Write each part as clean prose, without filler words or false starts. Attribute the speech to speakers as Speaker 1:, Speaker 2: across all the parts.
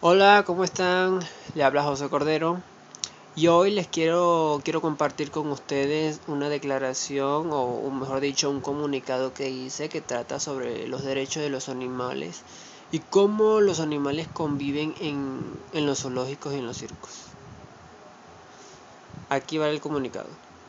Speaker 1: Hola, ¿cómo están? Le habla José Cordero y hoy les quiero compartir con ustedes una declaración o mejor dicho un comunicado que hice que trata sobre los derechos de los animales y cómo los animales conviven en los zoológicos y en los circos. Aquí va el comunicado.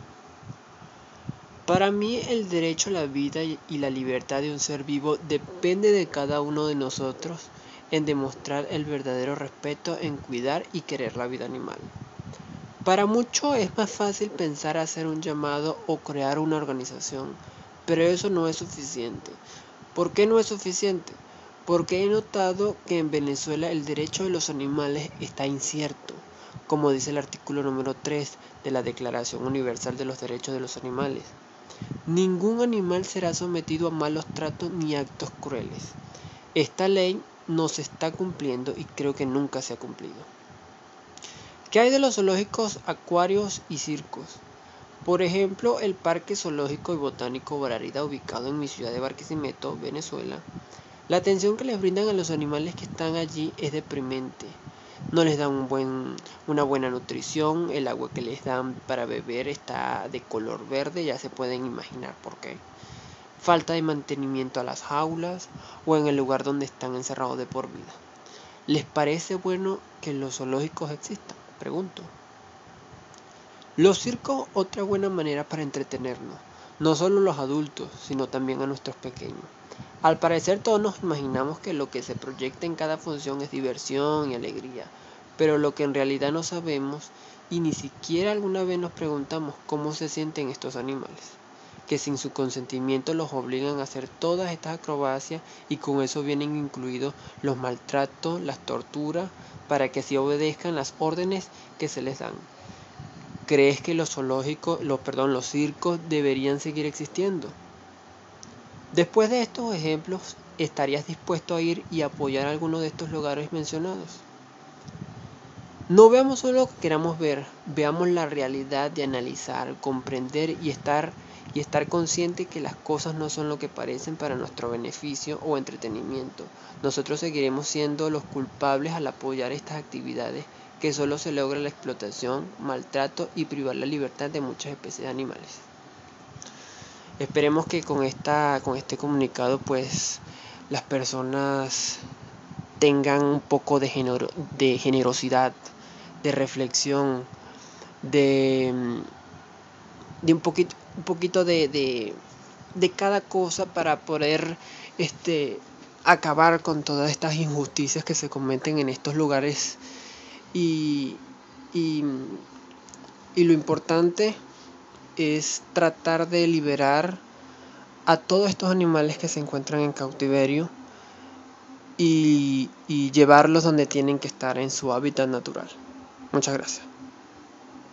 Speaker 1: Para mí el derecho a la vida y la libertad de un ser vivo depende de cada uno de nosotros en demostrar el verdadero respeto en cuidar y querer la vida animal. Para muchos es más fácil pensar hacer un llamado o crear una organización, pero eso no es suficiente. ¿Por qué no es suficiente? Porque he notado que en Venezuela el derecho de los animales está incierto, como dice el artículo número 3 de la Declaración Universal de los Derechos de los Animales. Ningún animal será sometido a malos tratos ni actos crueles. Esta ley no se está cumpliendo y creo que nunca se ha cumplido. ¿Qué hay de los zoológicos, acuarios y circos? Por ejemplo, el Parque Zoológico y Botánico Bararida, ubicado en mi ciudad de Barquisimeto, Venezuela. La atención que les brindan a los animales que están allí es deprimente. No les dan una buena nutrición, el agua que les dan para beber está de color verde, ya se pueden imaginar por qué. Falta de mantenimiento a las jaulas o en el lugar donde están encerrados de por vida. ¿Les parece bueno que los zoológicos existan? Pregunto. Los circos, otra buena manera para entretenernos, no solo los adultos, sino también a nuestros pequeños. Al parecer todos nos imaginamos que lo que se proyecta en cada función es diversión y alegría, pero lo que en realidad no sabemos y ni siquiera alguna vez nos preguntamos cómo se sienten estos animales, que sin su consentimiento los obligan a hacer todas estas acrobacias y con eso vienen incluidos los maltratos, las torturas, para que así obedezcan las órdenes que se les dan. ¿Crees que los los circos deberían seguir existiendo? Después de estos ejemplos, ¿estarías dispuesto a ir y apoyar alguno de estos lugares mencionados? No veamos solo lo que queramos ver, veamos la realidad de analizar, comprender y estar consciente que las cosas no son lo que parecen para nuestro beneficio o entretenimiento. Nosotros seguiremos siendo los culpables al apoyar estas actividades que solo se logra la explotación, maltrato y privar la libertad de muchas especies de animales. Esperemos que con este comunicado pues las personas tengan un poco de generosidad, de reflexión, de, de un poquito de cada cosa para poder acabar con todas estas injusticias que se cometen en estos lugares y, y, y lo importante es tratar de liberar a todos estos animales que se encuentran en cautiverio y llevarlos donde tienen que estar en su hábitat natural. Muchas gracias.